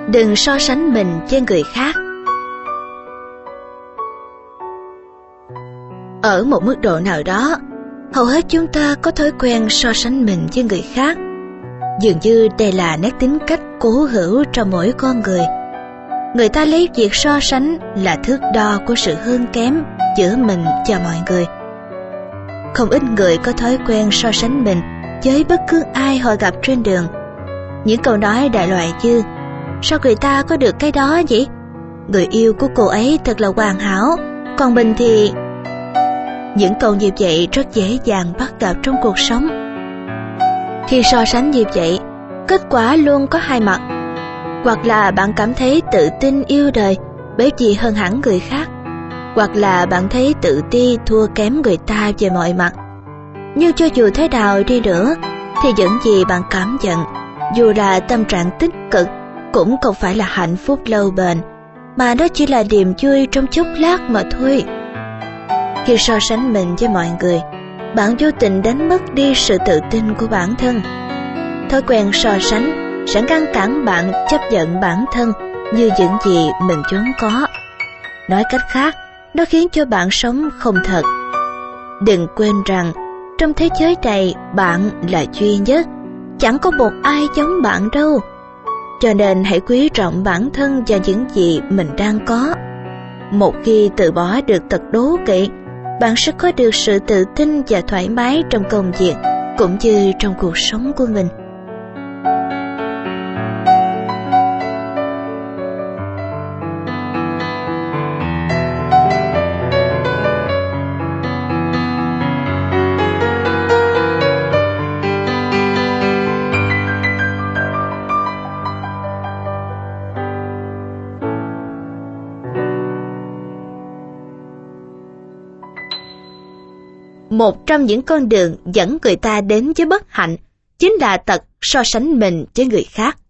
Đừng so sánh mình với người khác. Ở một mức độ nào đó, hầu hết chúng ta có thói quen so sánh mình với người khác. Dường như đây là nét tính cách cố hữu trong mỗi con người. Người ta lấy việc so sánh là thước đo của sự hơn kém giữa mình và mọi người. Không ít người có thói quen so sánh mình với bất cứ ai họ gặp trên đường. Những câu nói đại loại như: sao người ta có được cái đó vậy? Người yêu của cô ấy thật là hoàn hảo, còn mình thì... Những câu như vậy rất dễ dàng bắt gặp trong cuộc sống. Khi so sánh như vậy, kết quả luôn có hai mặt. Hoặc là bạn cảm thấy tự tin yêu đời bởi vì hơn hẳn người khác, hoặc là bạn thấy tự ti thua kém người ta về mọi mặt. Nhưng cho dù thế nào đi nữa, thì những gì bạn cảm nhận, dù là tâm trạng tích cực, cũng không phải là hạnh phúc lâu bền, mà nó chỉ là niềm vui trong chốc lát mà thôi. Khi so sánh mình với mọi người, bạn vô tình đánh mất đi sự tự tin của bản thân. Thói quen so sánh sẽ ngăn cản bạn chấp nhận bản thân như những gì mình vốn có. Nói cách khác, nó khiến cho bạn sống không thật. Đừng quên rằng, trong thế giới này bạn là duy nhất, chẳng có một ai giống bạn đâu. Cho nên hãy quý trọng bản thân và những gì mình đang có. Một khi từ bỏ được tật đố kỵ, bạn sẽ có được sự tự tin và thoải mái trong công việc cũng như trong cuộc sống của mình. Một trong những con đường dẫn người ta đến với bất hạnh chính là tật so sánh mình với người khác.